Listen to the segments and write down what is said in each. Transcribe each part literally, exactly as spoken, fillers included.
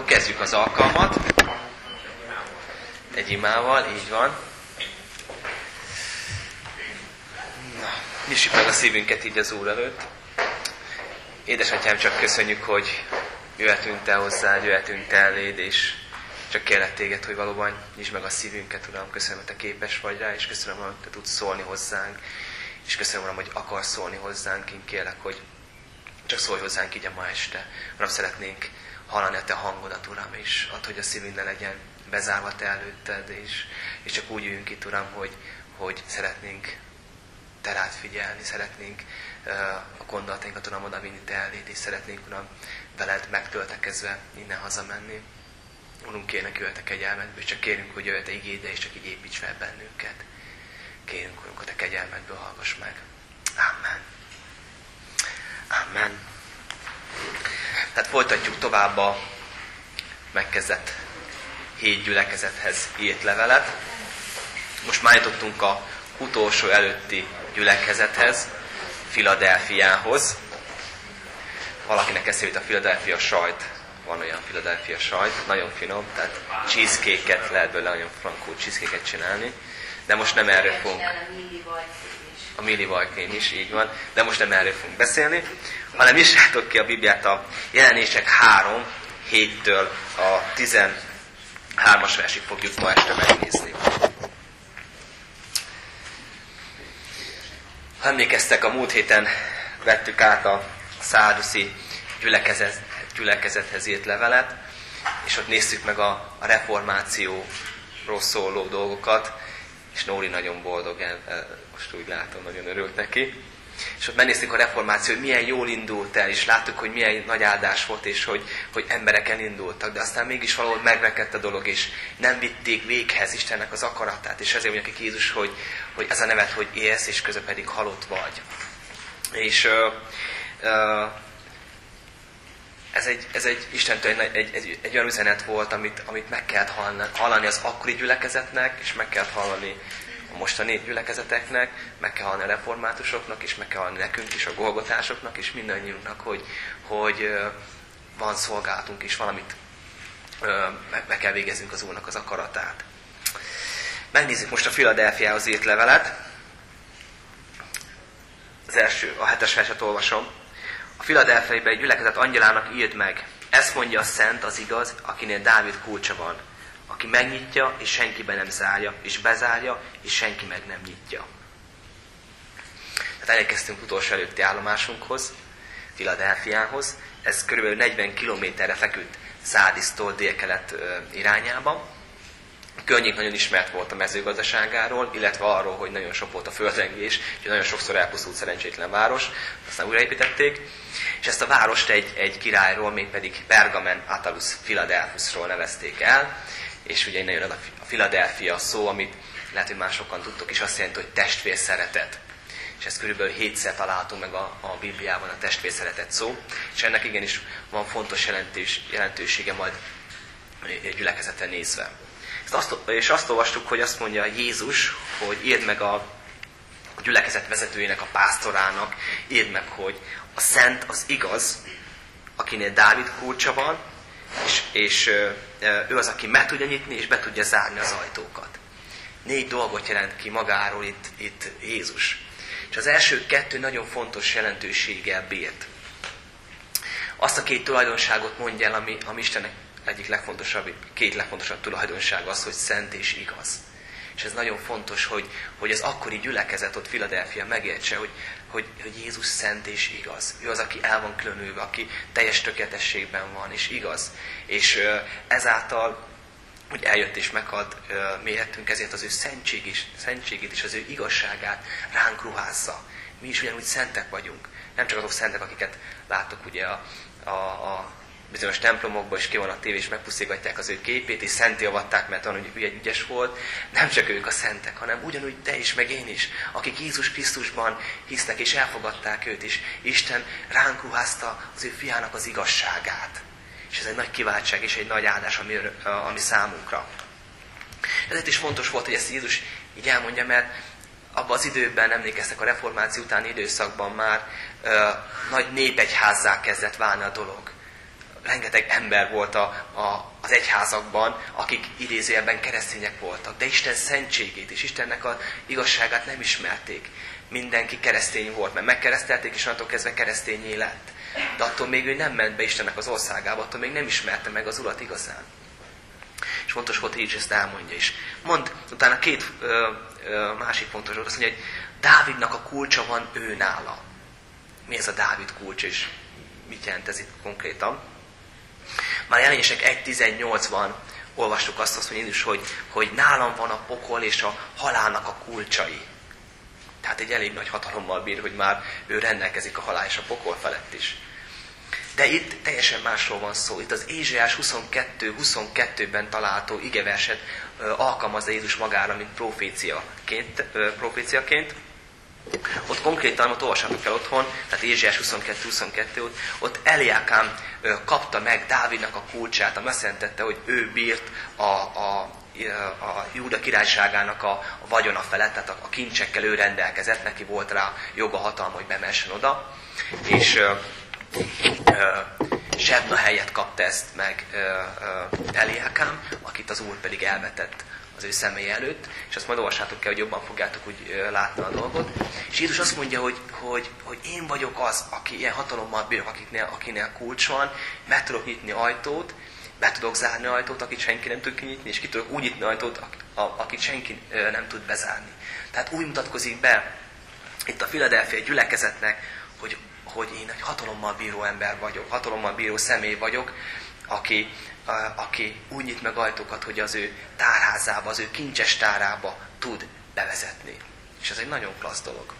kezdjük az alkalmat. Egy imával, így van. Na, nyissuk meg a szívünket így az Úr előtt. Édesatyám, csak köszönjük, hogy jöhetünk Te hozzád, jöhetünk Te eléd, és csak kérlek Téged, hogy valóban nyisd meg a szívünket, Uram. Köszönöm, hogy Te képes vagy rá, és köszönöm, hogy Te tudsz szólni hozzánk. És köszönöm, Uram, hogy akarsz szólni hozzánk. Én kérlek, hogy csak szólj hozzánk így a ma este. Uram, szeretnénk hallani a Te hangodat, Uram, és add, hogy a szívünk ne legyen bezárva Te előtted, és, és csak úgy jöjjünk itt, Uram, hogy, hogy szeretnénk Te rád figyelni, szeretnénk uh, a gondolatainkat, Uram, oda vinni Te eléd, és szeretnénk, Uram, veled megtöltekezve innen hazamenni. Urunk, kérnek, jöjj a kegyelmedből, és csak kérünk, hogy jöjj a Te igédbe, és csak így építs fel bennünket. Kérünk, Urunk, a Te kegyelmedből hallgass meg. Amen. Amen. Tehát folytatjuk tovább a megkezdett hét gyülekezethez írt levelet. Most már jutottunk a utolsó előtti gyülekezethez, Filadelfiához. Valakinek eszébe jut a Philadelphia sajt. Van olyan Philadelphia sajt, nagyon finom, tehát cheesecake-et lehet belőle, nagyon frankó cheesecake-et csinálni. De most nem erről fogunk. A Milli Vajkén is, így van. De most nem erről fogunk beszélni, hanem nyissátok ki a Bibliát a Jelenések három héttől a tizenhármas versig fogjuk ma este megnézni. Ha emlékeztek, a múlt héten vettük át a szárduszi gyülekezet, gyülekezethez írt levelet, és ott néztük meg a, a reformációról szóló dolgokat, és Nóri nagyon boldog, el, el, most úgy látom, nagyon örült neki. És ott megnéztük a reformáció, hogy milyen jól indult el, és láttuk, hogy milyen nagy áldás volt, és hogy, hogy emberek elindultak, de aztán mégis valahol megrekedt a dolog, és nem vitték véghez Istennek az akaratát, és ezért mondja ki Jézus, hogy, hogy ez a nevet, hogy élsz, és közben pedig halott vagy. És uh, uh, ez egy, ez egy Istentől egy, egy, egy, egy olyan üzenet volt, amit, amit meg kellett hallani, hallani az akkori gyülekezetnek, és meg kellett hallani a mostani gyülekezeteknek, meg kell hallani a reformátusoknak, és meg kell hallani nekünk is, a golgotásoknak, és mindannyiunknak, hogy, hogy uh, van szolgálatunk, és valamit uh, meg, meg kell végeznünk az Úrnak az akaratát. Megnézzük most a Filadelfiához írt levelet. Az első, a hetes verset olvasom. A Filadelfiai gyülekezet angyalának írd meg, ezt mondja a szent, az igaz, akinél Dávid kulcsa van, aki megnyitja, és senkiben nem zárja, és bezárja, és senki meg nem nyitja. Tehát elérkeztünk utolsó előtti állomásunkhoz, Filadelfiához. Ez körülbelül negyven kilométerre feküdt Szárdisztól délkelet irányában. A környék nagyon ismert volt a mezőgazdaságáról, illetve arról, hogy nagyon sok volt a földrengés, úgyhogy nagyon sokszor elpusztult szerencsétlen város, aztán újraépítették. És ezt a várost egy, egy királyról, mégpedig Pergamen Attalus Philadelphusról nevezték el, és ugye innen jön a Philadelphia szó, amit lehet, hogy már sokan tudtok, és azt jelenti, hogy testvérszeretet. És ezt körülbelül hétszer találtunk meg a, a Bibliában, a testvérszeretet szó, és ennek igenis van fontos jelentős, jelentősége majd egy gyülekezetre nézve. Azt, és azt olvastuk, hogy azt mondja Jézus, hogy írd meg a, a gyülekezet vezetőjének, a pásztorának, írd meg, hogy a szent az igaz, akinél Dávid kulcsa van, és, és ő az, aki meg tudja nyitni, és be tudja zárni az ajtókat. Négy dolgot jelent ki magáról itt, itt Jézus. És az első kettő nagyon fontos jelentőséggel bírt. Azt a két tulajdonságot mondja el, ami, ami Istennek egyik legfontosabb, két legfontosabb tulajdonság az, hogy szent és igaz. És ez nagyon fontos, hogy, hogy az akkori gyülekezet ott Philadelphia megértse, hogy, hogy, hogy Jézus szent és igaz. Ő az, aki el van különülve, aki teljes tökéletességben van, és igaz. És uh, ezáltal, hogy eljött és meghalt uh, méhetünk, ezért az ő szentség is, szentségét és az ő igazságát ránk ruházza. Mi is ugyanúgy szentek vagyunk. Nem csak azok szentek, akiket láttok ugye a, a, a bizonyos templomokban, és ki van a tévé, és megpusztígatják az ő képét, és szenté avatták, mert olyan, hogy ügy, ügyes volt. Nem csak ők a szentek, hanem ugyanúgy te is, meg én is, akik Jézus Krisztusban hisznek, és elfogadták őt, és Isten ránk ruházta az ő fiának az igazságát. És ez egy nagy kiváltság, és egy nagy áldás, ami, ami számunkra. Ezért is fontos volt, hogy ezt Jézus így elmondja, mert abban az időben, emlékeztek, a reformáció utáni időszakban már ö, nagy népegyházzá kezdett válni a dolog. rengeteg ember volt a, a, az egyházakban, akik idézőjelben keresztények voltak. De Isten szentségét és Istennek az igazságát nem ismerték. Mindenki keresztény volt, mert megkeresztelték, és onnantól kezdve keresztényé lett. De attól még ő nem ment be Istennek az országába, attól még nem ismerte meg az Urat igazán. És fontos volt, hogy Jézus ezt elmondja is. Mond, utána két ö, ö, másik fontos volt, azt mondja, hogy Dávidnak a kulcsa van ő nála. Mi ez a Dávid kulcs, és mit jelent ez itt konkrétan? Már Jelenések egy tizennyolcban olvastuk azt, azt mondja, hogy, hogy nálam van a pokol és a halálnak a kulcsai. Tehát egy elég nagy hatalommal bír, hogy már ő rendelkezik a halál és a pokol felett is. De itt teljesen másról van szó. Itt az Ézsaiás huszonkettő huszonkettőben található igeverset alkalmazza Jézus magára, mint proféciaként. proféciaként. Ott konkrétan, ott olvassátok el otthon, tehát Ézsaiás huszonkettő huszonkettő, ott, ott Eliákám kapta meg Dávidnak a kulcsát, ami azt jelentette, hogy ő bírt a, a, a Júda királyságának a, a vagyona felett, tehát a, a kincsekkel ő rendelkezett, neki volt rá joga, hatalma, hogy bemessen oda, és ö, ö, Sebna helyett kapta ezt meg ö, ö, Eliákám, akit az Úr pedig elvetett az ő személy előtt, és azt majd olvassátok kell, hogy jobban fogjátok úgy látni a dolgot. És Jézus azt mondja, hogy, hogy, hogy én vagyok az, aki ilyen hatalommal bírok, akiknél, akinél kulcs van, meg tudok nyitni ajtót, be tudok zárni ajtót, akit senki nem tud kinyitni, és ki tudok úgy nyitni ajtót, akit senki nem tud bezárni. Tehát úgy mutatkozik be itt a Philadelphia gyülekezetnek, hogy, hogy én egy hatalommal bíró ember vagyok, hatalommal bíró személy vagyok, aki, aki úgy nyit meg ajtókat, hogy az ő tárházába, az ő kincses tárába tud bevezetni. És ez egy nagyon klassz dolog.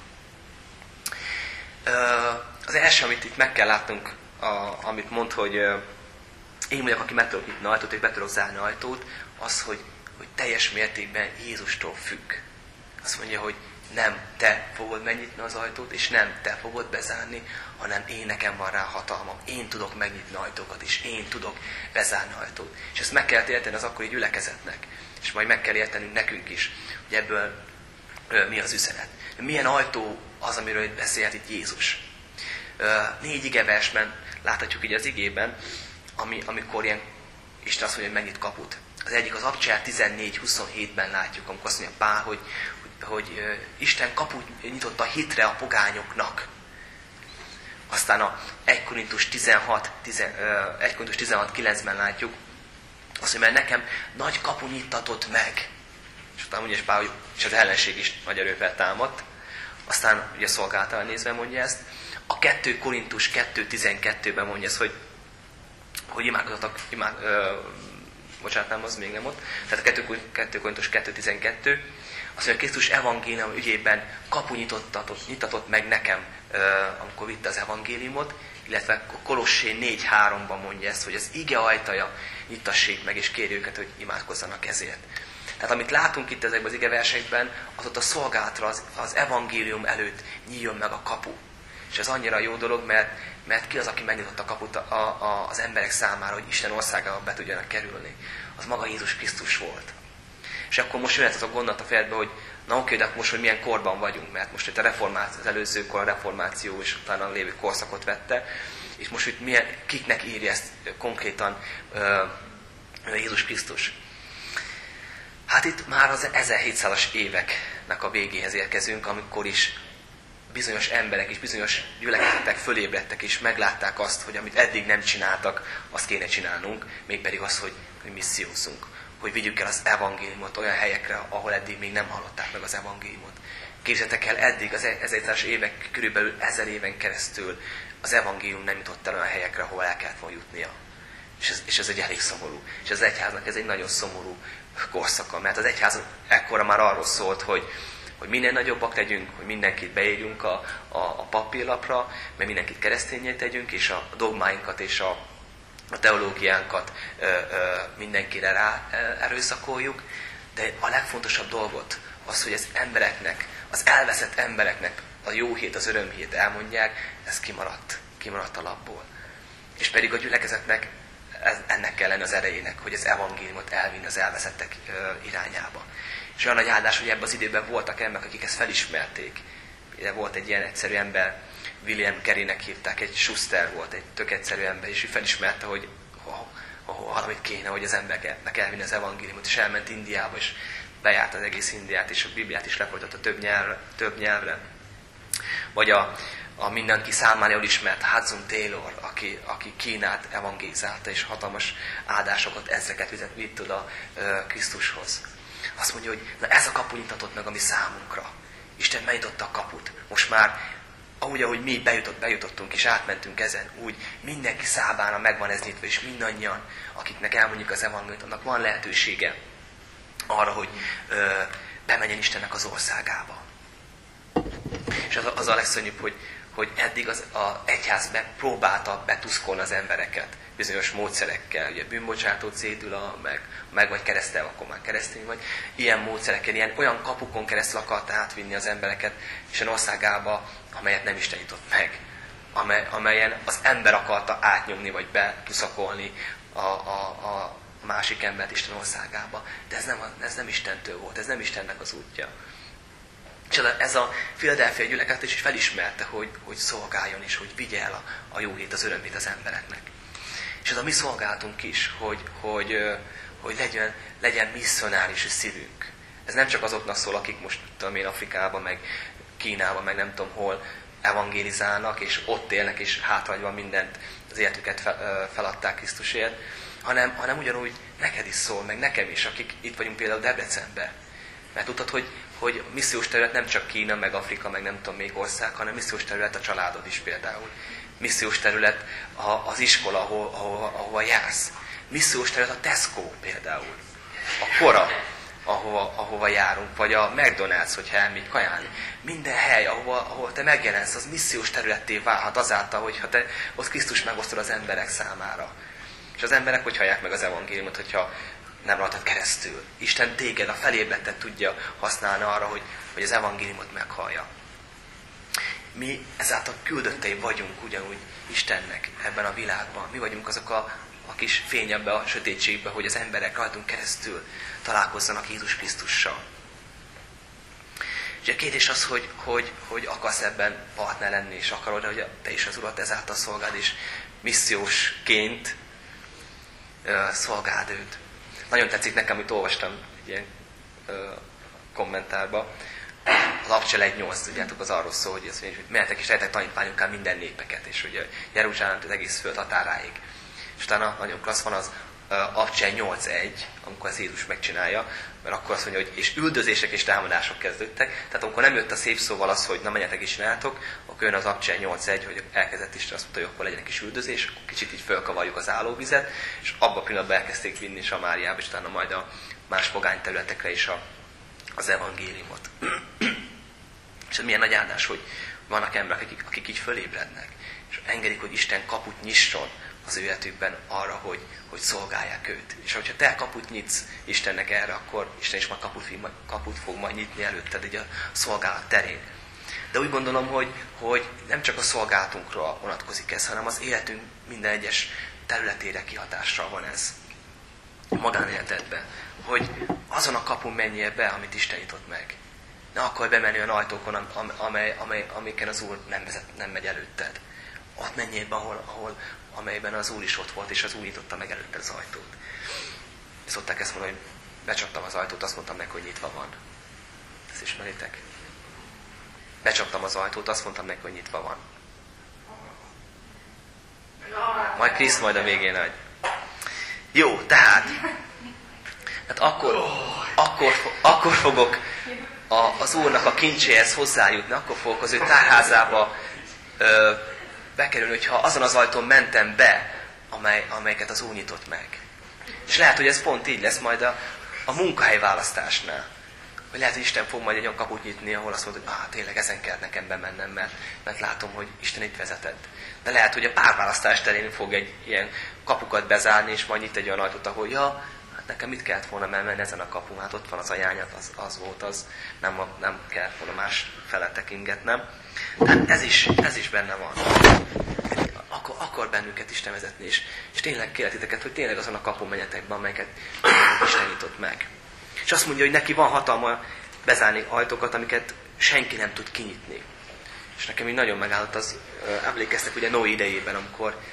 Az első, amit itt meg kell látnunk, amit mond, hogy én vagyok, aki meg tudok nyitni ajtót, és be tudok zárni ajtót, az, hogy, hogy teljes mértékben Jézustól függ. Azt mondja, hogy nem te fogod megnyitni az ajtót, és nem te fogod bezárni, hanem én, nekem van rá hatalmam. Én tudok megnyitni ajtókat, és én tudok bezárni ajtót. És ezt meg kell érteni az akkori gyülekezetnek. És majd meg kell értenünk nekünk is, hogy ebből ö, mi az üzenet. Milyen ajtó az, amiről beszélhet itt Jézus. Ö, négy igeversben láthatjuk így az igében, ami, amikor ilyen Isten azt mondja, hogy megnyit kaput. Az egyik az Abcsel tizennégy huszonhétben látjuk, amikor azt mondja Pál, hogy hogy Isten kaput nyitott a hitre a pogányoknak. Aztán a egy Korintus tizenhat kilencben látjuk, azt mondja, mert nekem nagy kapu nyittatott meg. És utána mondja, és Pál, hogy és az ellenség is nagy erővel támadt. Aztán ugye szolgáltal nézve mondja ezt. A kettő Korintus kettő tizenkettőben mondja ezt, hogy, hogy imádkozatok, imád, ö, bocsánat, nem, az még nem ott. Tehát a kettő Korintus kettő tizenkettő, azt mondja, Krisztus evangélium ügyében kapu nyitatott, nyitatott meg nekem, amikor vitte az evangéliumot, illetve Kolossé négy háromban mondja ezt, hogy az ige ajtaja nyitassék meg, és kérj őket, hogy imádkozzanak ezért. Tehát amit látunk itt ezekben az igeversekben, az ott a szolgálatra, az, az evangélium előtt nyíljon meg a kapu. És ez annyira jó dolog, mert, mert ki az, aki megnyitotta a kaput a, a, az emberek számára, hogy Isten országába be tudjanak kerülni. Az maga Jézus Krisztus volt. És akkor most jöhet az a gondolat a fejedbe, hogy na oké, de akkor most, hogy milyen korban vagyunk, mert most itt a reformáció, az előző kor a reformáció, és utána a lévő korszakot vette, és most itt milyen, kiknek írja ezt konkrétan uh, Jézus Krisztus. Hát itt már az ezerhétszázas éveknek a végéhez érkezünk, amikor is bizonyos emberek és bizonyos gyülekezetek fölébredtek, és meglátták azt, hogy amit eddig nem csináltak, azt kéne csinálnunk, mégpedig az, hogy, hogy missziózunk. Hogy vigyük el az evangéliumot olyan helyekre, ahol eddig még nem hallották meg az evangéliumot. Képzeljétek el, eddig az ezerszázas évek, körülbelül ezer éven keresztül az evangélium nem jutott el olyan helyekre, ahol el kellett volna jutnia. És ez, és ez egy elég szomorú. És az egyháznak ez egy nagyon szomorú korszaka, mert az egyház ekkora már arról szólt, hogy, hogy minél nagyobbak legyünk, hogy mindenkit beírjunk a, a, a papírlapra, mert mindenkit keresztényé tegyünk, és a dogmáinkat és a a teológiánkat ö, ö, mindenkire rá ö, erőszakoljuk, de a legfontosabb dolgot az, hogy az embereknek, az elveszett embereknek a jó hét, az örömhét elmondják, ez kimaradt, kimaradt a lapból. És pedig a gyülekezetnek ez, ennek kell lenni az erejének, hogy az evangéliumot elvinni az elveszettek ö, irányába. És olyan nagy áldás, hogy ebben az időben voltak emberek, akik ezt felismerték. De volt egy ilyen egyszerű ember, William Careynek hívták, egy Schuster volt, egy tök egyszerű ember, és ő felismerte, hogy ahol valamit kéne, hogy az embereknek elvinni az evangéliumot, és elment Indiába, és bejárt az egész Indiát, és a Bibliát is lefordította több nyelvre. Több nyelvre. Vagy a, a mindenki számára jól ismert Hudson Taylor, aki, aki Kínát evangélizálta, és hatalmas áldásokat, ezreket vitt oda uh, Krisztushoz. Azt mondja, hogy na ez a kapu nyitatott meg a mi számunkra. Isten megnyitotta a kaput. Most már, ahogy, ahogy mi bejutott, bejutottunk és átmentünk ezen, úgy mindenki számára megvan ez nyitva, és mindannyian, akiknek elmondjuk az evangéliumot, annak van lehetősége arra, hogy ö, bemenjen Istennek az országába. És az, az a legszörnyűbb, hogy, hogy eddig az a egyház próbálta betuszkolni az embereket bizonyos módszerekkel, ugye bűnbocsátó cédula, meg, meg vagy keresztel, akkor már keresztény vagy. Ilyen módszerekkel, ilyen olyan kapukon keresztül akarta átvinni az embereket Isten országába, amelyet nem Isten nyitott meg. Amely, amelyen az ember akarta átnyomni, vagy betuszakolni a, a, a másik embert Isten országába. De ez nem, ez nem Istentől volt, ez nem Istennek az útja. És ez a Philadelphia gyülekezet is felismerte, hogy, hogy szolgáljon és hogy vigye el a, a jó hét, az örömét az embereknek. És ez a mi szolgálatunk is, hogy, hogy, hogy legyen, legyen misszionáris szívünk. Ez nem csak azoknak szól, akik most tudom én, Afrikában, meg Kínában, meg nem tudom hol evangélizálnak, és ott élnek, és hátrahagyva mindent, az életüket fel, feladták Krisztusért, hanem, hanem ugyanúgy neked is szól, meg nekem is, akik itt vagyunk például Debrecenben. Mert tudod, hogy, hogy missziós terület nem csak Kína, meg Afrika, meg nem tudom még ország, hanem missziós terület a családod is például. Missziós terület az iskola, ahol, ahova, ahova jársz. Missziós terület a Tesco például. A Kora, ahova, ahova járunk, vagy a McDonald's, hogyha elmegy kajálni. Minden hely, ahova, ahol te megjelensz, az missziós területté válhat azáltal, hogyha te ott Krisztus megosztod az emberek számára. És az emberek hogy hallják meg az evangéliumot, hogyha nem rajtad keresztül. Isten téged, a felébredtet tudja használni arra, hogy, hogy az evangéliumot meghallja. Mi ezáltal küldöttei vagyunk ugyanúgy Istennek ebben a világban. Mi vagyunk azok a, a kis fény ebbe a sötétségbe, hogy az emberek rajtunk keresztül találkozzanak Jézus Krisztussal. És a kérdés az, hogy, hogy, hogy akarsz ebben partner lenni, és akarod, hogy te is az Urat ezáltal szolgáld, és missziósként uh, szolgáld őt. Nagyon tetszik nekem, amit olvastam egy ilyen uh, kommentárba. Az Abcsel egy nyolc, tudjátok, az arról szól, hogy, az, hogy mehetek és lehetek tanítványokká minden népeket, és hogy Jeruzsálem az egész föld határáig. És utána nagyon klassz van az uh, Abcsel nyolc egy, amikor ez Jézus megcsinálja, mert akkor azt mondja, hogy és üldözések és támadások kezdődtek. Tehát amikor nem jött a szép szóval az, hogy na menjetek és csináltok, akkor jön az Abcsel nyolc egy, hogy elkezdett Isten azt mondta, hogy akkor legyen egy kis üldözés, akkor kicsit így fölkavarjuk az állóvizet, és abban a pillanatban elkezdték vinni Samáriába, és utána majd a más pogány területekre is a, az evangéliumot. És ez milyen nagy áldás, hogy vannak emberek, akik, akik így fölébrednek, és engedik, hogy Isten kaput nyisson az ő életükben arra, hogy, hogy szolgálják őt. És hogyha te kaput nyitsz Istennek erre, akkor Isten is majd kaput, kaput fog majd nyitni előtted így a szolgálat terén. De úgy gondolom, hogy, hogy nem csak a szolgálatunkra vonatkozik ez, hanem az életünk minden egyes területére kihatással van ez. Magánéletedben. Hogy azon a kapun menjél be, amit Isten nyitott meg. Ne akarj bemenni olyan ajtókon, amely, amely, amiken az Úr nem, vezet, nem megy előtted. Ott menjél be, ahol, ahol, amelyben az Úr is ott volt, és az Úr nyitotta meg előtted az ajtót. Szokták ezt mondani, hogy becsaptam az ajtót, azt mondtam neki, hogy nyitva van. Ezt ismeritek? Becsaptam az ajtót, azt mondtam neki, hogy nyitva van. Majd Kriszt majd a végén nagy. Jó, tehát, tehát akkor, akkor, akkor fogok a, az Úrnak a kincséhez hozzájutni, akkor fogok az ő tárházába ö, bekerülni, hogyha azon az ajtón mentem be, amely, amelyeket az Úr nyitott meg. És lehet, hogy ez pont így lesz majd a, a munkahely választásnál. Vagy lehet, hogy Isten fog majd egy olyan kaput nyitni, ahol azt mondod, hogy ah, tényleg ezen kell nekem bemennem, mert, mert látom, hogy Isten itt vezetett. De lehet, hogy a párválasztás terén fog egy ilyen kapukat bezárni, és majd nyit egy olyan ajtót, ahol ja, hát nekem mit kellett volna menni ezen a kapun, hát ott van az ajányat, az, az volt az, nem, nem kellett volna más fele tekingetnem. Tehát ez is, ez is benne van. Akkor, akar bennünket Isten vezetni, és, és tényleg kérlek titeket, hogy tényleg azon a kapun menjetek be, amelyeket Isten nyitott meg. És azt mondja, hogy neki van hatalma bezárni ajtókat, amiket senki nem tud kinyitni. És nekem így nagyon megállott az, emlékeztek ugye Noé idejében, amikor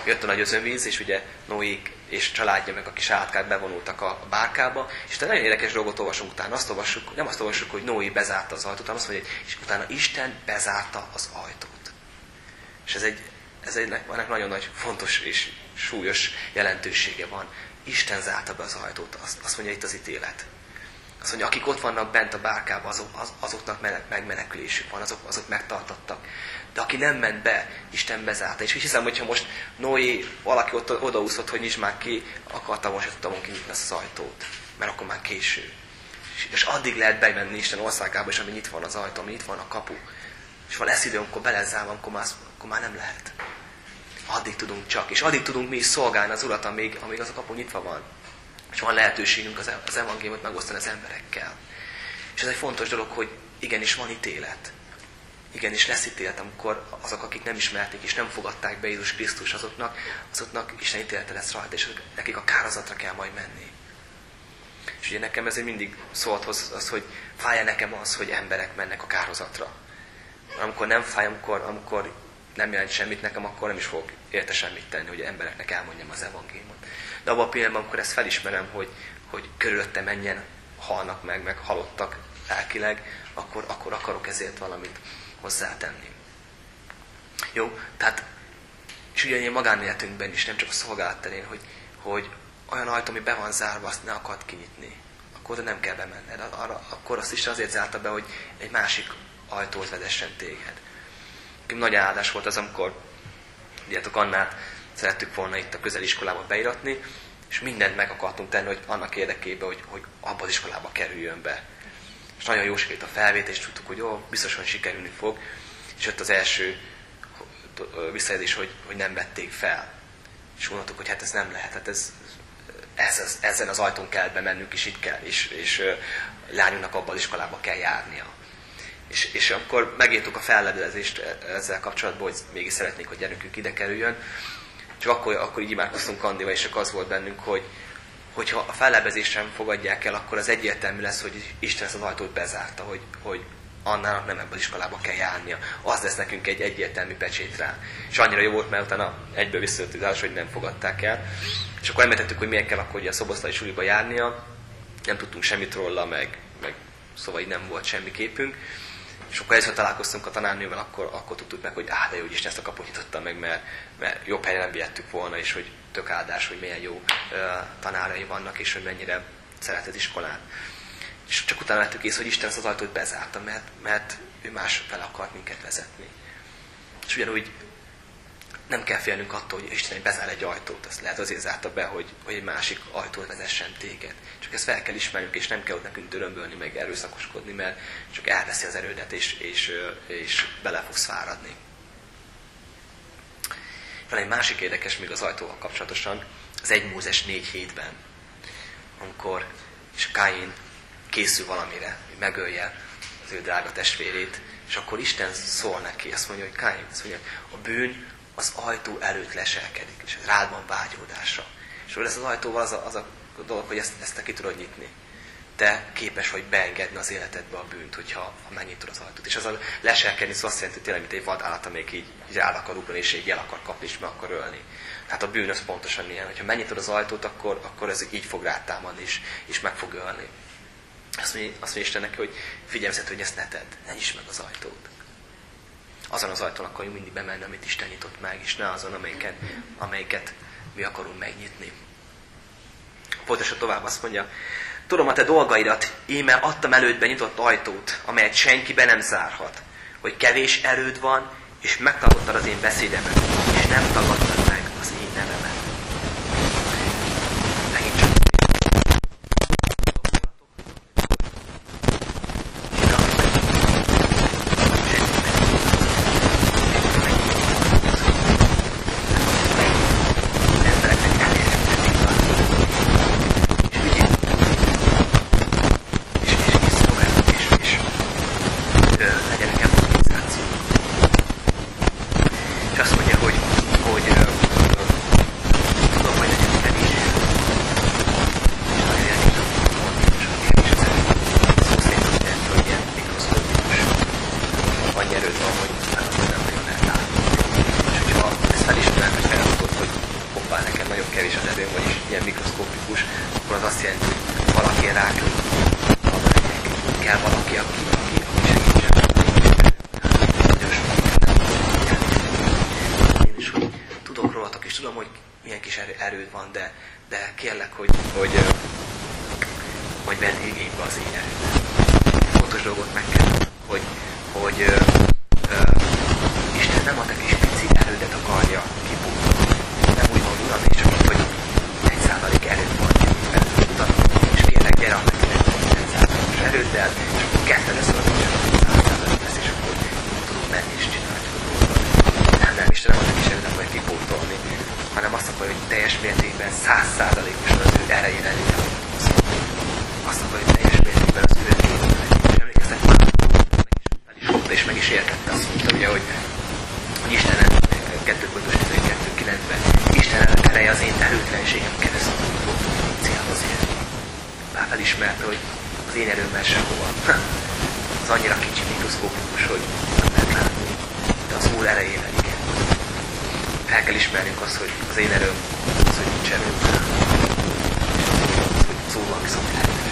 jött a nagy özönvíz, és ugye Noék és családja meg a kis állatkák bevonultak a bárkába, és utána nagyon érdekes dolgot olvasunk utána. Azt olvassuk, nem azt olvassuk, hogy Noé bezárta az ajtót, hanem azt mondja, és utána Isten bezárta az ajtót. És ez egy, ez egy ennek nagyon nagy, fontos és súlyos jelentősége van. Isten zárta be az ajtót, azt, azt mondja itt az ítélet. Azt mondja, akik ott vannak bent a bárkában, azok, az, azoknak megmenekülésük van, azok, azok megtartottak. De aki nem ment be, Isten bezárta. És hiszem, hogyha most Noé valaki ott odaúszott, hogy nyisd már ki, akarta most, hogy tudtam kinyitni az ajtót. Mert akkor már késő. És, és addig lehet bemenni Isten országába, és ami nyitva van az ajtó, ami itt van a kapu. És ha lesz idő, amikor belezárva, akkor már, akkor már nem lehet. Addig tudunk csak. És addig tudunk mi is szolgálni az Urat, amíg, amíg az a kapu nyitva van. És van lehetőségünk az, az evangéliumot megosztani az emberekkel. És ez egy fontos dolog, hogy igenis van ítélet. Igenis lesz ítélet, amikor azok, akik nem ismerték és nem fogadták be Jézus Krisztus, azoknak, azoknak Isten ítélete lesz rajta, és nekik a kárhozatra kell majd menni. És ugye nekem ezért mindig szólt az, az, hogy fáj nekem az, hogy emberek mennek a kárhozatra. Amikor nem fáj, amikor, amikor nem jelent semmit nekem, akkor nem is fogok érte semmit tenni, hogy embereknek elmondjam az evangéliumot. De abban a pillanatban, amikor ezt felismerem, hogy, hogy körülöttem mennyien halnak meg, meg halottak lelkileg, akkor, akkor akarok ezért valamit hozzátenni. Jó? Tehát, és ugyanilyen magánéletünkben is, nem csak a szolgálat terén, hogy, hogy olyan ajtó, ami be van zárva, azt ne akart kinyitni. Akkor oda nem kell bemenned. Arra, akkor azt is azért zárta be, hogy egy másik ajtót vezessen téged. Nagy áldás volt az, amikor tudjátok, Annát szerettük volna itt a közeliskolába beiratni, és mindent meg akartunk tenni, hogy annak érdekében, hogy, hogy abba az iskolába kerüljön be. És nagyon jó sikerült a felvétel, és tudtuk, hogy jó, biztosan sikerülni fog. És jött az első visszajelzés, hogy, hogy nem vették fel. És gondoltuk, hogy hát ez nem lehet, hát ez, ez, ez, ezen az ajtón kell bemennünk, és itt kell, és, és lányunknak abban az iskolába kell járnia. És, és akkor megírtuk a fellevelezést ezzel kapcsolatban, hogy mégis szeretnék, hogy gyermekünk ide kerüljön. Csak akkor, akkor így imádkoztunk Andival, és csak az volt bennünk, hogy hogyha a fellebbezést sem fogadják el, akkor az egyértelmű lesz, hogy Isten ezt az ajtót bezárta, hogy, hogy Annának nem ebben az iskolába kell járnia. Az lesz nekünk egy egyértelmű pecsét rá. És annyira jó volt, mert utána egyből visszajött az, hogy nem fogadták el. És akkor említettük, hogy miért kell akkor a szoboszlai suliba járnia. Nem tudtunk semmit róla, meg, meg szóval így nem volt semmi képünk. És akkor először találkoztunk a tanárnővel, akkor, akkor tudtuk meg, hogy áh, de jó, hogy Isten ezt a kaput nyitotta meg, mert, mert jobb helyre nem vihettük volna, és hogy tök áldás, hogy milyen jó uh, tanárai vannak, és hogy mennyire szeret az iskolát. És csak utána vettük észre, hogy Isten ezt az ajtót bezárta, mert, mert ő más fel akart minket vezetni. És ugyanúgy nem kell félnünk attól, hogy Isten bezár egy ajtót, azt lehet azért zárta be, hogy, hogy egy másik ajtót vezessen téged. Csak ezt fel kell ismernünk, és nem kell ott nekünk dörömbölni, meg erőszakoskodni, mert csak elveszi az erődet, és, és, és bele fogsz fáradni. Van egy másik érdekes még az ajtóval kapcsolatosan, az egy Mózes négy hétben, amikor és Káin készül valamire, hogy megölje az ő drága testvérét, és akkor Isten szól neki, azt mondja, hogy Káin, azt mondja, a bűn az ajtó előtt leselkedik, és rád van vágyódása. És ez az ajtóval az a, az a dolog, hogy ezt, ezt te ki tudod nyitni. Te képes vagy beengedni az életedbe a bűnt, hogyha ha megnyitod az ajtót. És az a leselkedni szó azt jelenti, hogy tényleg, mint egy vadállat, amelyik így, így rád akar ugrani, és így el akar kapni, és meg akar ölni. Tehát a bűn az pontosan ilyen, hogyha megnyitod az ajtót, akkor, akkor ez így fog rád támadni, és, és meg fog ölni. Azt mondja, azt mondja Isten neki, hogy figyelmeztet, hogy ezt ne tedd, ne nyisd meg az ajtót. Azon az ajtón akarjunk mindig bemenni, amit Isten nyitott meg, és ne azon, amelyiket, amelyiket mi akarunk megnyitni. Folytassa tovább, azt mondja, tudom a te dolgaidat, íme adtam elődbe nyitott ajtót, amelyet senki be nem zárhat, hogy kevés erőd van, és megtartottad az én beszédemet, és nem tagadtad meg az én nevemet. Megint csak hogy kevés az erőm, vagyis ilyen mikroszkopikus, akkor az azt jelenti, hogy valaki rákül, kell valaki, aki, aki, aki segítsen. Nagyon sok én is, hogy tudok rólatok, és tudom, hogy milyen kis erő, erőd van, de, de kérlek, hogy, hogy, hogy vedd igénybe az én erőt. Fontos dolgot meg kell, hogy, hogy ö, ö, Isten nem a te kis pici erődet akarja kipótolni. Nem úgy van, Uram, és csak hogy egy százalék erőd van, és kérlek, gyere a meg egy százalékos erőddel, és akkor kezdted ezt az, hogy száz százalék lesz, és akkor tudunk menni és csinálni a dolgokat. Nem, nem, Isten nem a te kis erődet akarja kipótolni, hanem azt akarja, hogy teljes mértékben száz százalékosan az ő erején elérjen. Azt akarja, hogy teljes mértékben az ő erején és meg is értette, azt mondta, ugye, hogy, hogy Isten kettő Korintus tizenkettő kilencben Isten ereje az én erőtlenségem keresztül volt célhoz érni. Pál felismerte, hogy az én erőmmel sehova. Az annyira kicsi mikroszkopikus, hogy nem lehet látni, de az Úr erejével igen. Fel kell ismernünk azt, hogy az én erőm az, hogy nincs erőm. Az, hogy szóval viszont lehet erőm.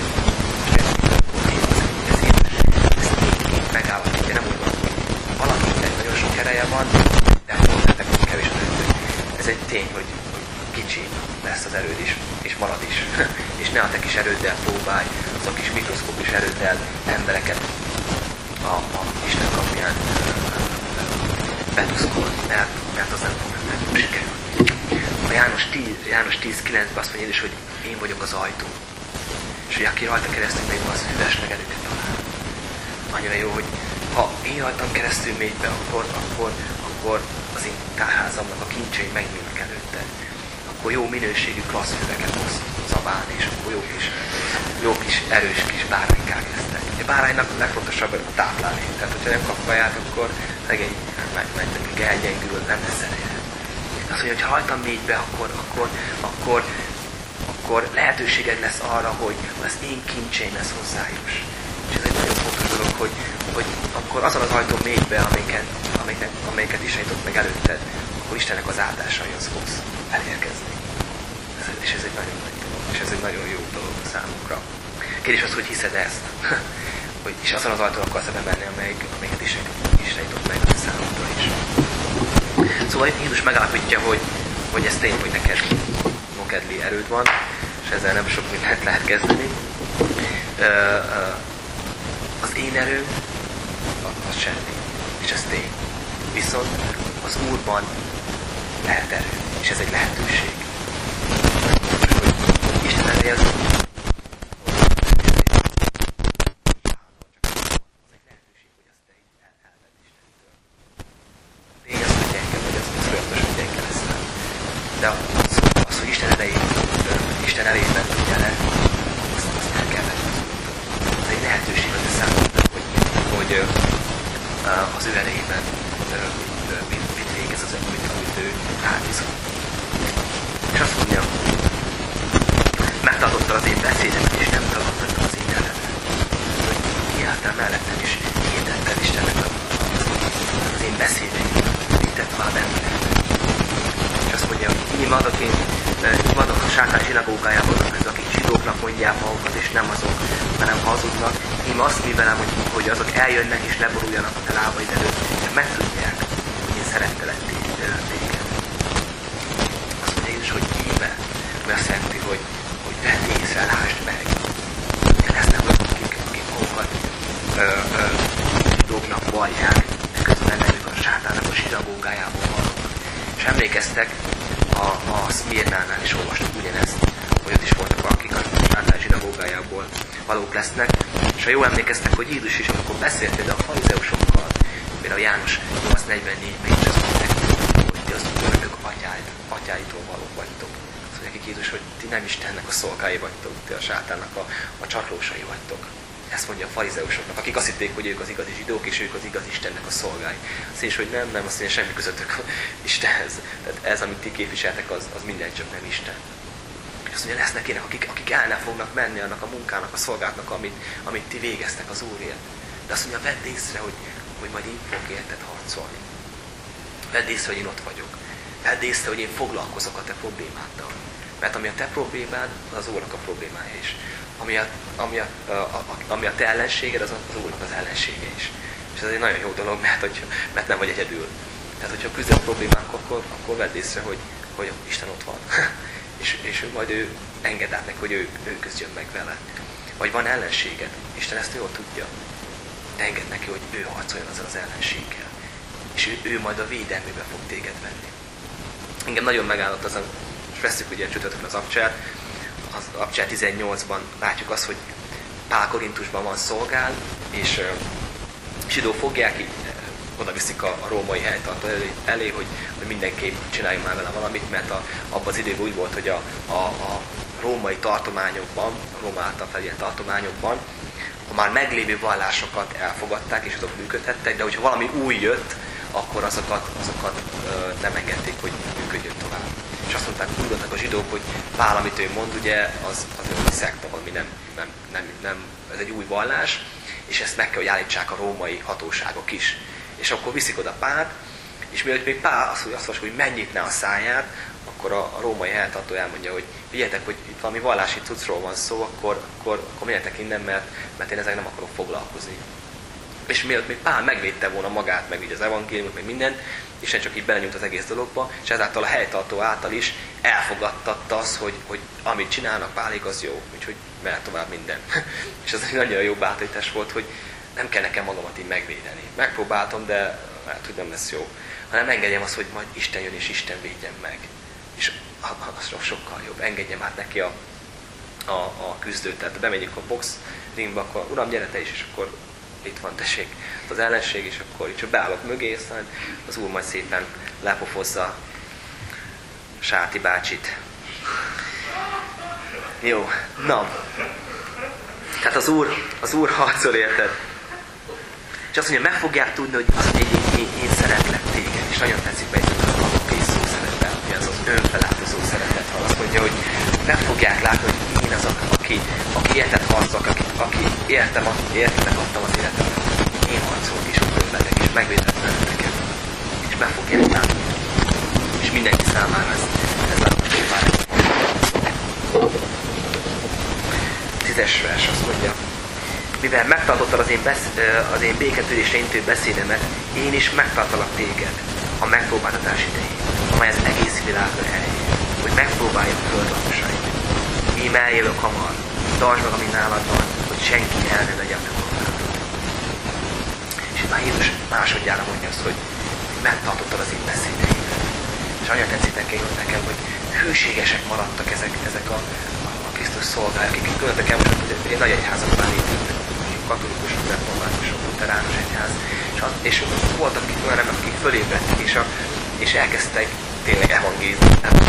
Megállapítja, nem úgy van, hogy valakinek nagyon sok ereje van, de hozzátek kevés az erő. Ez egy tény, hogy kicsi lesz az erőd is, és marad is. És ne a te kis erőddel próbálj, az a kis mikroszkópis erőddel embereket a, a Isten kapján betuszkolni, mert, mert az nem fog nem sikerülni. A János tíz kilencben azt mondja, hogy én vagyok az ajtó. És hogy aki rajta keresztül megy, az hűves megelőket talál. Annyira jó, hogy ha én rajtam keresztül mégy be, akkor, akkor, akkor az én tárházamnak a kincsei megnyílnak előtte. Akkor jó minőségű klassz füveket hoz zabálni, és akkor jó kis, jó kis erős kis báránykák lesznek. A báránynak a legfontosabb a táplálék. Tehát, hogyha nem kap kaját, akkor legény meg, meg, meg elgyengül, nem lesz ereje. Azt mondja, hogy ha rajtam mégy be, akkor, akkor, akkor, akkor lehetőséged lesz arra, hogy az én kincseim lesz hozzájuss. És ez egy nagyon fontos dolog, hogy, hogy akkor azon az ajtón mégy be, amiket, amiket, amiket Isten nyitott meg előtted, akkor Istennek az áldásaihoz fogsz elérkezni. Ez, és ez egy nagyon nagy dolog, és ez egy nagyon jó dolog számunkra. Kérdés az, hogy hiszed ezt? Hogy, és azon az ajtón akarsz bemenni, amelyik, amiket Isten, Isten nyitott meg a számunkra is. Szóval Jézus megállapítja, hogy, hogy ez tény, hogy neked mokedli erőd van, és ezzel nem sok mindent lehet kezdeni. Uh, uh, az én erőm, az semmi, és ez tény. Viszont az Úrban lehet erő, és ez egy lehetőség. Hogy Isten ereje az egy lehetőség, hogy azt te így elvedd Istentől. Tény az, hogy gyenge vagy, az biztos, hogy gyenge leszel. De az, az hogy Isten erején, Isten erejében tudja le, azt, azt el kell venni. Ez egy lehetőség az a számomra, hogy, hogy uh, az ő erejében uh, mit, mit végez az ember, amit ő rábízott. És azt mondja, megtartottad az én beszédemet, és nem tagadtad az én nevemet. Hogy kiálltál mellettem, és hirdetted Istennek az, az én beszédeimet, hitted tovább embereket. És azt mondja, hogy így adok én, így adok a sátán zsinagógájában azok közül, akik zsidóknak mondják magukat, és nem azok, hanem hazudnak. Én azt művelem, hogy, hogy azok eljönnek és leboruljanak a te lábaid előtt, és megtudják, hogy én szerettelek téged. Azt mondja Jézus, hogy íme, ami azt jelenti, hogy, hogy vedd észre, lásd meg. Lesznek olyanok, akik, akik magukat dobnak, vallják, de közben nevük a sátánnak a zsinagógájából hallottak. És emlékeztek, a, a Szmirnánál is olvastuk ugyanezt, hogy ott is voltak, akik a sátán zsinagógájából valók lesznek, és ha jól emlékeztek, hogy Jézus is, amikor beszélt például a farizeusokkal, például János nyolc negyvennégyben is azt mondták, hogy az önök atyáit, atyáitól valók vagytok. Azt mondják nekik Jézus, hogy ti nem Istennek a szolgái vagytok, ti a sátánnak a, a csatlósai vagytok. Ezt mondja a farizeusoknak, akik azt hitték, hogy ők az igazi zsidók, és ők az igazi Istennek a szolgái. Azt mondja, hogy nem, nem, azt mondja, semmi közöttök Istenhez. Tehát ez, amit ti képviseltek, az, az minden csak nem Isten. És azt mondja, lesznek ilyenek, akik, akik el ne fognak menni annak a munkának, a szolgálatnak, amit, amit ti végeztek az Úrért. De azt mondja, vedd észre, hogy, hogy majd én fogok érted harcolni. Vedd észre, hogy én ott vagyok. Vedd észre, hogy én foglalkozok a te problémáddal. Mert ami a te problémád, az az Úrnak a problémája is. Ami a, ami a, a, a, ami a te ellenséged, az az Úrnak az ellensége is. És ez egy nagyon jó dolog, mert, hogy, mert nem vagy egyedül. Tehát, hogyha küzd a problémánk, akkor, akkor vedd észre, hogy, hogy Isten ott van. és, és majd ő enged át neki, hogy ő, ő küzdjön meg vele. Vagy van ellenséged, Isten ezt jól tudja. De engedd neki, hogy ő harcoljon azzal az ellenséggel. És ő, ő majd a védelmébe fog téged venni. Engem nagyon megállott az, és veszük ugye csütörtökön az Abcsát, az Abcsát tizennyolcban látjuk azt, hogy Pál Korintusban van szolgál, és uh, zsidók fogják, így oda viszik a, a római helytartó elé, elé hogy, hogy mindenképp csináljunk már vele valamit, mert a, abban az időben úgy volt, hogy a, a, a római tartományokban, a Róma által felírt tartományokban, ha már meglévő vallásokat elfogadták, és azok működhettek, de hogyha valami új jött, akkor azokat, azokat ö, nem engedték, hogy működjön tovább. És azt mondták, úgy gondoltak a zsidók, hogy Pál, amit ő mond, ugye, az, az egy szekta, valami nem, nem, nem, nem, ez egy új vallás, és ezt meg kell, hogy állítsák a római hatóságok is. És akkor viszik oda Pált, és mielőtt még Pál azt, azt mondja, hogy megnyitná a száját, akkor a, a római helytartó elmondja, hogy figyeljetek, hogy itt valami vallási cuccról van szó, akkor, akkor, akkor menjetek innen, mert, mert én ezzel nem akarok foglalkozni. És mielőtt még Pál megvédte volna magát, meg így az evangéliumot, meg mindent, Isten csak így belenyúlt az egész dologba, és ezáltal a helytartó által is elfogadtatta azt, hogy, hogy amit csinálnak Pálék, az jó, úgyhogy mehet tovább minden. És ez egy nagyon jó bátorítás volt, hogy nem kell nekem magamat így megvédeni. Megpróbáltam, de hát, hogy nem lesz jó. Hanem engedjem azt, hogy majd Isten jön, és Isten védjen meg. És az sokkal jobb. Engedjem át neki a, a, a küzdőt. Tehát bemegyünk a box ringbe, akkor uram, gyere te is, és akkor itt van, tessék, az ellenség, és akkor így csak beállok mögé, aztán az Úr majd szépen lepofozza Sáti bácsit. Jó, na. Tehát az Úr, az Úr harcol érted. És azt mondja, meg fogják tudni, hogy az, hogy én, én, én szeretlek téged. És nagyon tetszik be egy agapé szó szeretet, hogy az az önfeláltozó szeretet. Ha azt mondja, hogy meg fogják látni, hogy én az, aki, aki érted harcolok, aki, aki értem, értetek adtam az életemet. Én harcolok is önletek, és megvédett önleteket. És meg fogják látni. És mindenki számára ez, ez a képára. Tízes vers azt mondja, mivel megtartottad az én, besz, az én béketődésre intő beszédemet, én is megtartalak téged a megpróbáltatás idején, amely az egész világra eljön, hogy megpróbáljam földlakosait. Én eljövök hamar, tartsd meg, ami nálad van, hogy senki el ne legyen megpróbáltatva. És már Jézus másodjára mondja azt, hogy megtartottad az én beszédeimet. És nagyon tetszik nekem, hogy hűségesek maradtak ezek, ezek a, a Krisztus szolgálók, akik különbözőek el most, hogy egy nagy egyházakban létünk, katolikusok, reformátusok, luteránus egyház, és, az, és voltak olyanok, akik fölébredtek, és, a, és elkezdtek tényleg evangélizni.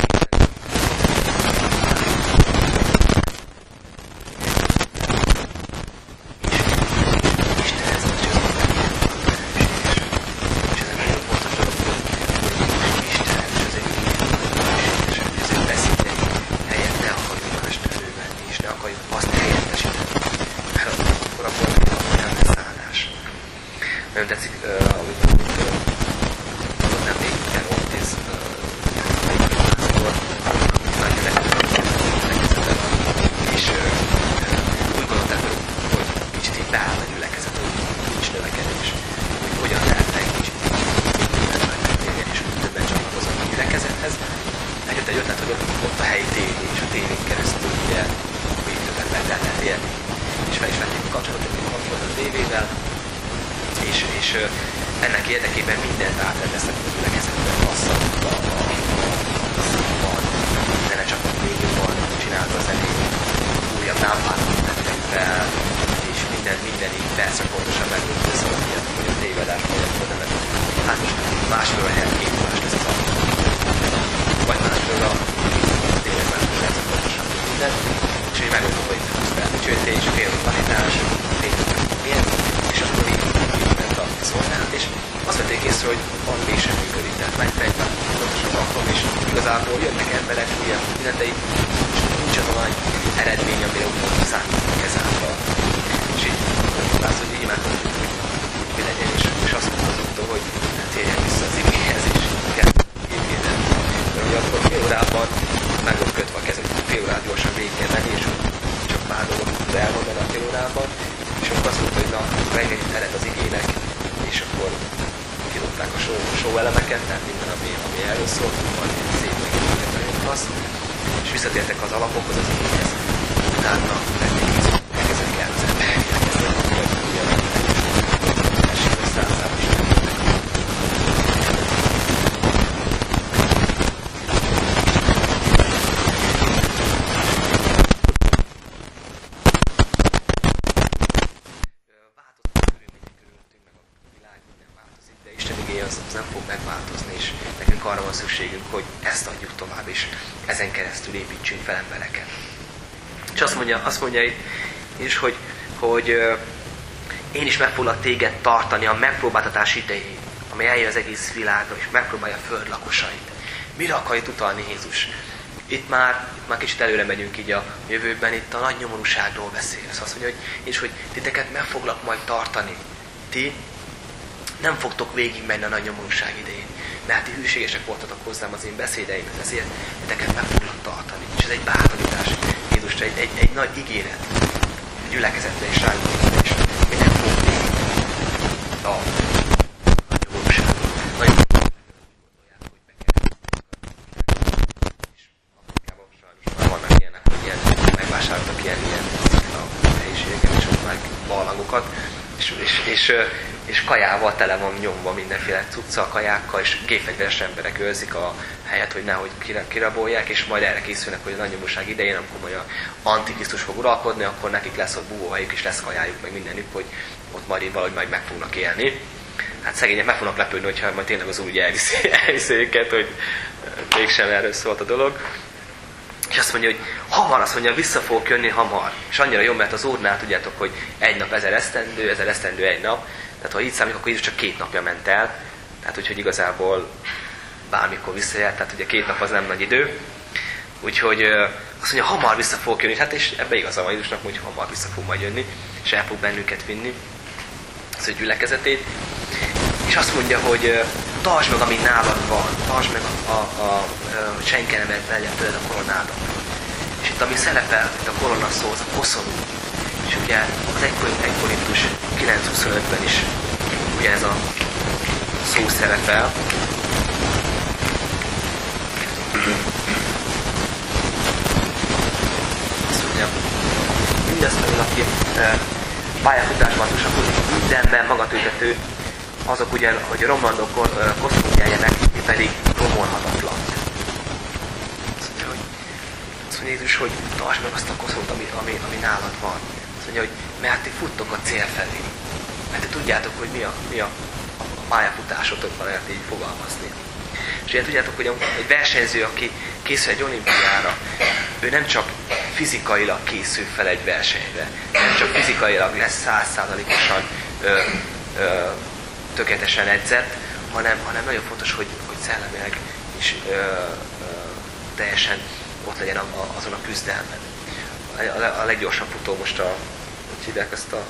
Nagyon tetszik, uh, amit mondott nem még Ken Ortiz nagyon gyülekezetben van, és uh, úgy gondolták, hogy, hogy kicsit így beáll a gyülekezet, hogy nincs növekedés, hogy hogyan lehetne egy kicsit megtérni, és hogy többen csatlakoznak a gyülekezethez. Eljött egy ötlet, hogy ott, ott a helyi tévé, és a tévén keresztül ugye még többet meg lehetett élni. És fel is vették a kapcsolatot, kapcsolatot a tévével, és, és uh, ennek érdekében mindent átrendeztek a gyülekezetben, a szakba, a színban, zene csak a végigban csinálta a zenét, újabb lámpákat tettek fel, és minden, minden így persze pontosan megült össze, hogy a tévedás vagy nem lehet. Hát most másról a helyet két más lesz az alapban. Vagy másról a tényleg másról lesz pontosan minden, és így megmondom, hogy feldicsőjél, és fél tanítás, fél milyen, és akkor így ment a szolgálat, és azt vették észre, hogy van mégsem működik, tehát megfejtve pontosan alkalom, és igazából jönnek emberek, ugye minden, de így nincs az a nagy eredmény, amire úgy számítunk ezáltal. És így látsz, hogy így imádkozott, hogy mi legyen, és, és azt mondta, hogy térjen vissza az igéhez, és kell építeni. De hogy akkor fél órában meg volt kötve a kezed, szakasz, és visszatértek az alapokhoz, az igényhez. Utána elkezdenek el az emberek, elkezdenek a százával is az nem fog megváltozni, és nekünk arra van szükségünk, hogy ezt adjuk tovább, és ezen keresztül építsünk fel embereket. És azt mondja, azt mondja itt is, hogy, hogy euh, én is meg foglak téged tartani a megpróbáltatás idején, ami eljön az egész világra, és megpróbálja a föld lakosait. Mire akar itt utalni Jézus? Itt már, itt már kicsit előre megyünk így a jövőben, itt a nagy nyomorúságról beszél. Azt mondja, hogy, és hogy titeket meg foglak majd tartani. Ti nem fogtok végigmenni a nagy nyomorúság idején, mert ti hűségesek voltatok hozzám az én beszédeimhez, ezért titeket meg foglak tartani. És ez egy bátorítás Jézusra, egy, egy, egy nagy ígéret, egy gyülekezetre és ránk és mi nem fog végig a nagy nyomorúságot. Nagyon gondolják, hogy be kell és Afrikában sajnos már vannak ilyenek, hogy ilyen, megvásároltak ilyen, ilyen helyiségeket, és ott már barlangokat, és, és, és és kajával tele van nyomva mindenféle cuccal, kajákkal, és gépfegyveres emberek őrzik a helyet, hogy nehogy kirabolják, és majd erre készülnek, hogy a nagy nyomorúság idején, amikor majd a Antikrisztus fog uralkodni, akkor nekik lesz ott búvóhelyük, és lesz kajájuk, meg mindenük, hogy ott majd valahogy majd meg fognak élni. Hát szegények meg fognak lepődni, hogyha majd tényleg az úgy elviszi, elviszi őket, hogy mégsem erről szólt a dolog. És azt mondja, hogy hamar, azt mondja, vissza fogok jönni hamar. És annyira jó, mert az Úrnál tudjátok, hogy egy nap ezer esztendő, ezer esztendő egy nap. Tehát ha így számít, akkor Jézus csak két napja ment el. Tehát úgyhogy igazából bármikor visszajárt, tehát ugye két nap az nem nagy idő. Úgyhogy azt mondja, hamar vissza fogok jönni. Hát és ebbe igaza van Jézusnak, hogy hamar vissza fog majd jönni, és el fog bennünket vinni az ő gyülekezetét. És azt mondja, hogy tartsd meg, ami nálad van, tartsd meg, a, a, a, a senki nem legyen tőled a koronádat. És itt ami szerepel, itt a korona szó, az a koszorú. És ugye az egy Korintus kilenc huszonötben is ugye ez a szó szerepel. Azt mondja, mindezt, ami aki pályafutásban tus, akkor mindenben magatültető, azok ugye, hogy romlandó koszorút nyeljenek, mi pedig romolhatatlan. Azt mondja, hogy, azt mondja Jézus, hogy tartsd meg azt a koszorút, ami, ami, ami nálad van. Azt mondja, hogy mert ti futtok a cél felé. Mert ti tudjátok, hogy mi a, mi a, a pályafutásotokban lehet így fogalmazni. És ugye tudjátok, hogy egy versenyző, aki készül egy olimpiára, ő nem csak fizikailag készül fel egy versenyre, nem csak fizikailag lesz száz százalékosan tökéletesen edzett, hanem, hanem nagyon fontos, hogy, hogy szellemileg is ö, ö, teljesen ott legyen a, a, azon a küzdelmen. A, a, a leggyorsabb futó most a, hogy hívják ezt a...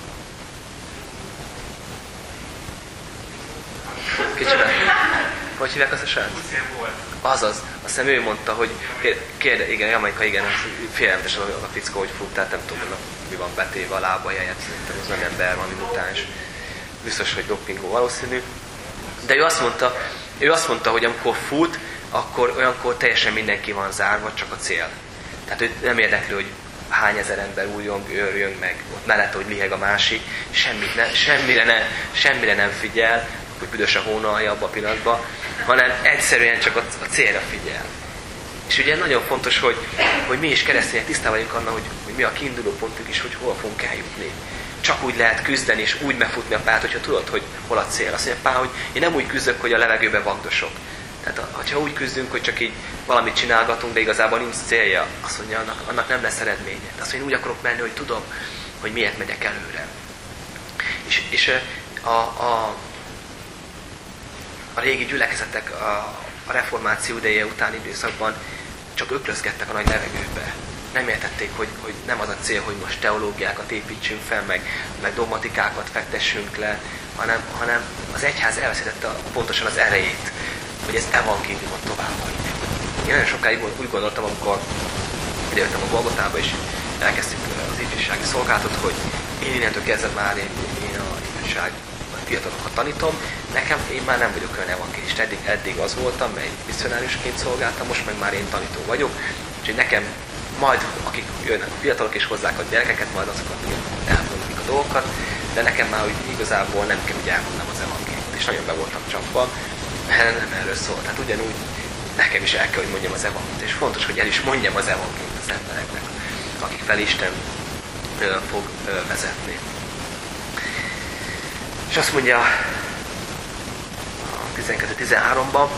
Kicsit, hogy hívják azt a srác? Azaz, azt hiszem ő mondta, hogy kérde, igen, Jamaika, igen, félelmetes az a fickó, hogy fut, tehát nem tudom, mi van betéve a lábaját, szerintem az nem ember, valami mutáns. Biztos, hogy dopingó valószínű. De ő azt mondta, ő azt mondta, hogy amikor fut, akkor olyankor teljesen mindenki van zárva, csak a cél. Tehát őt nem érdekli, hogy hány ezer ember újjong, őrjön meg, ott mellette, hogy liheg a másik, semmit ne, semmire, ne, semmire nem figyel, hogy büdös a hónalja abban a pillanatban, hanem egyszerűen csak a, a célra figyel. És ugye nagyon fontos, hogy, hogy mi is keresztények tisztában vagyunk annak, hogy, hogy mi a kiinduló pontunk is, hogy hol fogunk eljutni. Csak úgy lehet küzdeni, és úgy megfutni a pályát, hogyha tudod, hogy hol a cél. Azt mondja Pál, hogy én nem úgy küzdök, hogy a levegőben vagdosok. Tehát ha úgy küzdünk, hogy csak így valamit csinálgatunk, de igazából nincs célja, azt mondja, annak, annak nem lesz eredménye. De azt mondja, én úgy akarok menni, hogy tudom, hogy miért megyek előre. És, és a, a, a régi gyülekezetek a, a reformáció ideje utáni időszakban csak öklözgettek a nagy levegőbe. Nem értették, hogy, hogy nem az a cél, hogy most teológiákat építsünk fel, meg, meg dogmatikákat fektessünk le, hanem, hanem az egyház elveszítette pontosan az erejét, hogy ez evangéliumot továbbadni. Én nagyon sokáig úgy gondoltam, amikor idejöttem a Golgotába, és elkezdtük az ifjúsági szolgálatot, hogy én innentől kezdve már én, én a ifjúság fiatalokat tanítom, nekem én már nem vagyok olyan evangélista, eddig, eddig az voltam, mert misszionáriusként szolgáltam, most meg már én tanító vagyok, úgyhogy nekem majd, akik jönnek fiatalok és hozzák a gyerekeket, majd azokat elmondjuk a dolgokat, de nekem már úgy igazából nem kell, hogy elmondom az evangéliumot, és nagyon be voltam csapva, mert nem erről szól. Tehát ugyanúgy nekem is el kell, hogy mondjam az evangéliumot, és fontos, hogy el is mondjam az evangéliumot az embereknek, akik fel Isten ö, fog ö, vezetni. És azt mondja a tizenkettő tizenháromban,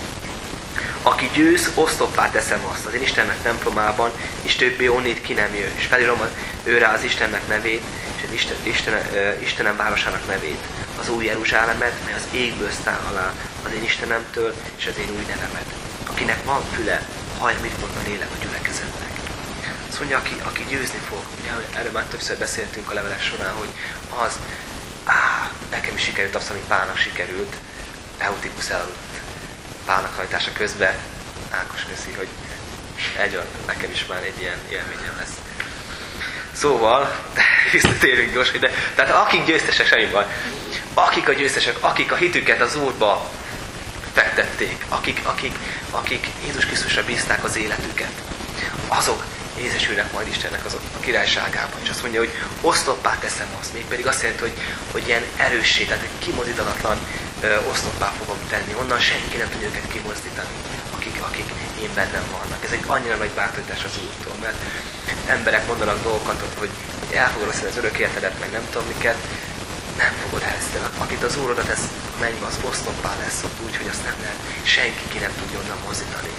aki győz, osztoppá teszem azt az én Istennek templomában, és többé onnét ki nem jön. És felírom őre az Istennek nevét, és az Isten, Isten, Istenem városának nevét, az új Jeruzsálemet, mely az égből száll alá az én Istenemtől, és az én új nevemet. Akinek van füle, hallja, mit mond a lélek a gyülekezetnek. Azt mondja, aki, aki győzni fog. Ugye, erről már többször beszéltünk a leveles során, hogy az, á, nekem is sikerült azt, ami Pálnak sikerült, Eutikus elaludt Pálnak hajtása közben. Ákos köszi, hogy egy nekem is már egy ilyen élményem lesz. Szóval, visszatérünk gyors, de tehát akik győztesek, semmi baj. Akik a győztesek, akik a hitüket az Úrba fektették, akik, akik, akik Jézus Krisztusra bízták az életüket, azok részesülnek majd Istennek azok a királyságában. És azt mondja, hogy oszloppá teszem azt. Mégpedig azt jelenti, hogy, hogy ilyen erőssé, tehát egy kimozítalatlan ö, oszloppá fogom tenni. Onnan senki nem tud őket kimozdítani, akik, akik én bennem vannak. Ez egy annyira nagy bátorítás az Úrtól, mert emberek mondanak dolgokat, hogy, hogy el fogod veszélni az örök életedet, meg nem tudom miket, nem fogod elveszteni. Akit az Úr oda tesz a mennybe, az oszloppá lesz ott úgy, hogy azt nem lehet, senki ki nem tudja onnan mozdítani.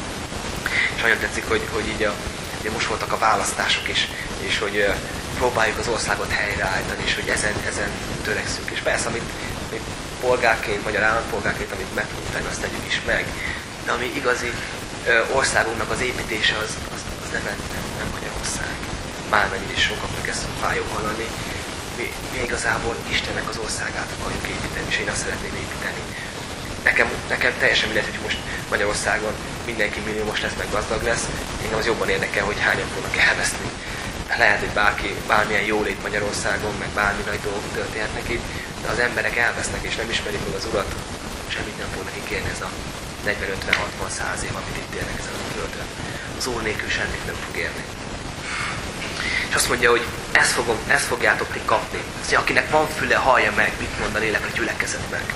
És nagyon tetszik, hogy, hogy így a ugye most voltak a választások is, és hogy uh, próbáljuk az országot helyreállítani, és hogy ezen, ezen törekszünk. És persze, amit, amit polgárként, magyar állampolgárként, amit meg tudunk tenni, azt tegyük is meg. De ami igazi uh, országunknak az építése, az, az, az nem, nem, nem Magyarország. Bármennyire is sokaknak ezt fájó hallani. Mi, mi igazából Istennek az országát akarjuk építeni, és én azt szeretném építeni. Nekem, nekem teljesen mindegy, hogy most Magyarországon mindenki milliómos lesz, meg gazdag lesz. Engem az jobban érdekel, hogy hányan fognak elveszni. Lehet, hogy bárki, bármilyen jólét Magyarországon, meg bármi nagy dolgok történhetnek itt, de az emberek elvesznek és nem ismerik meg az Urat, semmit nem fognak kérni ez a negyven, ötven, hatvan, száz év, amit itt élnek ezen a földön. Az Úr nélkül semmit nem fog érni. És azt mondja, hogy ezt, fogom, ezt fogjátok ti kapni. Azt mondja, akinek van füle, hallja meg, mit mond a lélek a gyülekezetnek.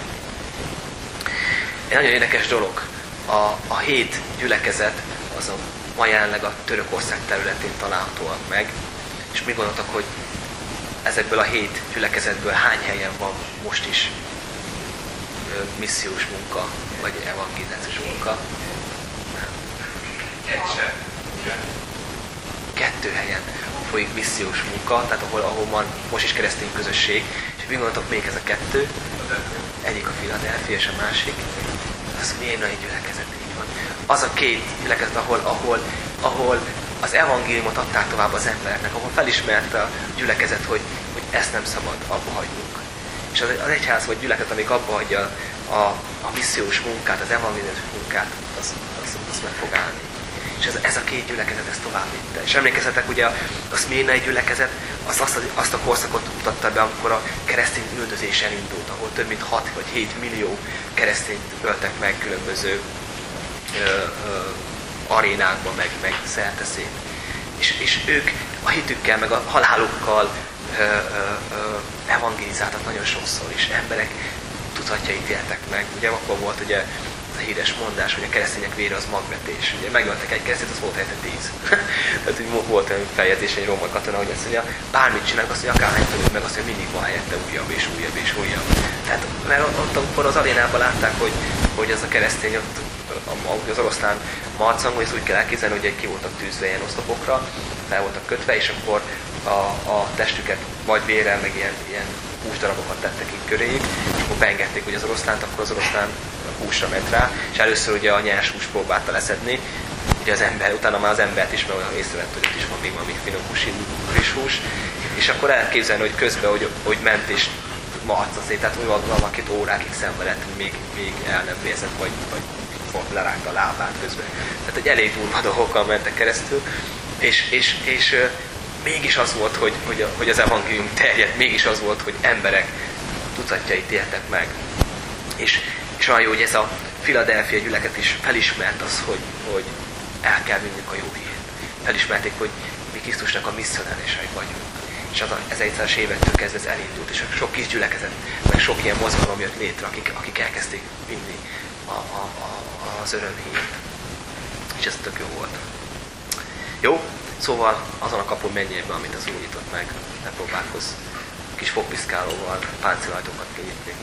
Egy nagyon érdekes dolog. A, a hét gyülekezet, az a, ma jelenleg a Törökország területén találhatóak meg. És mi gondoltak, hogy ezekből a hét gyülekezetből hány helyen van most is ö, missziós munka, vagy evangélizációs munka? Nem. Kettő helyen folyik missziós munka, tehát ahol, ahol van most is keresztény közösség. És mi gondoltok, még ez a kettő? Egyik a Philadelphia és a másik. Az milyen nagy gyülekezet, így van. Az a két gyülekezet, ahol, ahol, ahol az evangéliumot adták tovább az embereknek, ahol felismerte a gyülekezet, hogy, hogy ezt nem szabad abba hagynunk. És az, az egyház vagy gyülekezet, amik abba hagyja a, a missziós munkát, az evangéliumos munkát, az, az, az meg fog állni. És ez, ez a két gyülekezet ezt tovább vitte. És emlékezzetek, ugye a, a szmírnai gyülekezet az azt, azt a korszakot mutatta be, amikor a keresztény üldözés elindult, ahol több mint hat vagy hét millió keresztényt öltek meg különböző ö, ö, arénákban, meg, meg szerteszét. És, és ők a hitükkel, meg a halálukkal ö, ö, ö, evangelizáltak nagyon sokszor, és emberek tudatjait éltek meg. Ugye akkor volt ugye a híres mondás, hogy a keresztények vére az magvetés. Ugye megöltek egy keresztényt, az volt helyette tíz. Tehát úgy volt olyan feljegyzés egy római katona, hogy azt mondja, bármit csinálnak, azt mondja, akárhány tudjuk meg, azt mondja, mindig van helyette újabb és újabb és újabb. Tehát mert ott, amikor az arénában látták, hogy, hogy az a keresztény ott, az oroszlán marcang, hogy ezt úgy kell elképzelni, hogy ki voltak tűzve ilyen oszlopokra, fel voltak kötve, és akkor a, a testüket vagy vérrel, meg ilyen, ilyen húsdarabokat tettek így köréjük, és akkor beengedték ugye az oroszlánt, akkor az oroszlán húsra ment rá, és először ugye a nyers hús próbálta leszedni, ugye az ember, utána már az embert is, mert olyan észrevett, hogy ott is van még valami finom húsi, friss hús, és akkor elképzelni, hogy közben, hogy, hogy ment és marcaszét, tehát úgy valakit órákig szenvedett, még, még el nem vérzett, vagy, vagy lerágta a lábát közben. Tehát egy elég durva dolgokkal mentek keresztül, és, és, és mégis az volt, hogy, hogy, hogy az evangélium terjedt, mégis az volt, hogy emberek tucatjait éltek meg. És, és olyan jó, hogy ez a Philadelphia gyülekezet is felismert az, hogy, hogy el kell vinnünk a jó hírt. Felismerték, hogy mi Krisztusnak a misszionárisai vagyunk. És az a ezernyolcszázas évektől kezdve ez elindult, és sok kis gyülekezet, meg sok ilyen mozgalom jött létre, akik, akik elkezdték vinni a, a, a, az örömhírt. És ez tök jó volt. Jó? Szóval azon a kapun menjél be, amit az Úr nyitott meg. Ne próbálkozz kis fogpiszkálóval páncélajtókat kinyitni.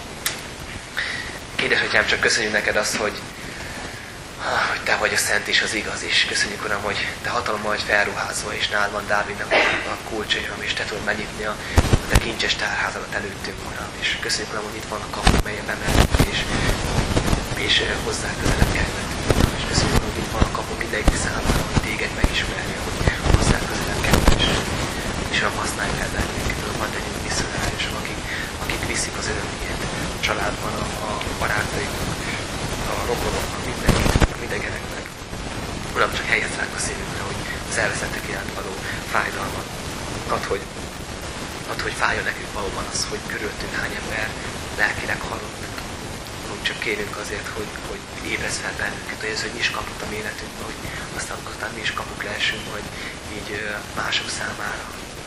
Édesatyám, csak köszönjük neked azt, hogy, hogy te vagy a szent és az igaz is. Köszönjük, Uram, hogy te hatalommal vagy felruházva, és nálad van Dávidnak a kulcsai, Uram, és te tudod megnyitni a, a te kincses tárházadat előttünk, Uram. És köszönjük, Uram, hogy itt van a kapu, melyen bemehetünk, és, és hozzá közelebb kerülhetünk, Uram. És köszönjük, hogy itt van a kapu mindenki számára, hogy téged megismerni, hogy hozzá közelebb kerülhetünk. És Uram, használj fel bennünket, Uram, hadd legyünk misszionáriusok, akik, akik viszik az örömhírt a családban, a, a barátainknak, a rokonoknak, mindenkit, a idegeneknek. Uram, csak helyez ránk a szívünkre, hogy az elveszettek iránt való fájdalmat. Add, hogy, add, hogy fájjon nekünk valóban az, hogy körülöttünk hány ember lelkileg halott. Uram, csak kérünk azért, hogy, hogy ébrezz fel bennünket, hogy ez, hogy nyis kaput a mi életünkbe, hogy aztán, aztán mi is kapuk lehessünk, hogy így mások számára.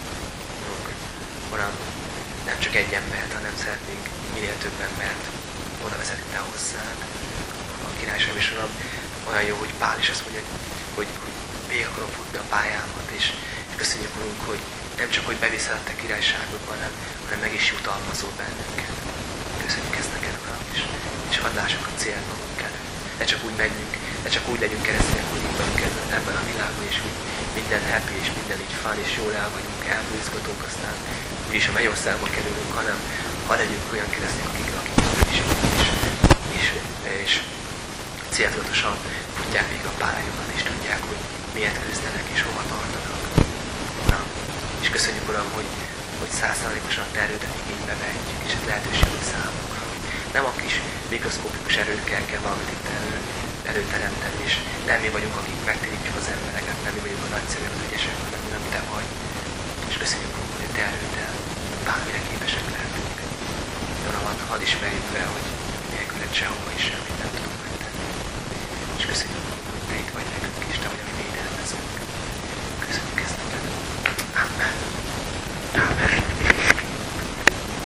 Uram, nem csak egy embert, hanem szeretnénk minél több embert oda vezetni te hozzád. A királyság is, Uram, olyan jó, hogy Pál is azt mondja, hogy, hogy, hogy végig akarom futni a pályámat, és köszönjük, Urunk, hogy nem csak, hogy beviszel a te királyságodban, hanem, hanem meg is jutalmazol bennünket. Köszönjük ezt neked, Uram, és, és hadd lássuk a célt magunk előtt. Ne csak úgy menjünk, ne csak úgy legyünk keresztények, hogy itt vagyunk ebben a világban, és minden happy, és minden így fán, és jól el vagyunk, elbújzgatunk, aztán úgyis a mennyországba kerülünk, hanem ha legyünk olyan keresztények, akik, akik is, és, és, és céltudatosan futják végig a pályájukat, és tudják, hogy miért küzdenek, és hova tartanak. Uram, és köszönjük, Uram, hogy, hogy százszázalékosan a te erődet igénybe vehetjük, és ez lehetőség számunkra, hogy nem a kis mikroszkópikus erőkkel kell valamit itt elő, előteremteni, és nem mi vagyunk, akik megtérítjük az embereket, nem mi vagyunk a nagyszerűek, az ügyesek, hanem nem te vagy. És köszönjük, hogy te erőddel bármire képesek lehetünk. Uram, hadd ismerjük fel, hogy nélküled sehova is semmit nem tudunk megtenni. És köszönjük, hogy te itt vagy nekünk, és te vagy a mi védelmezőnk. Köszönjük ezt neked. Amen. Amen.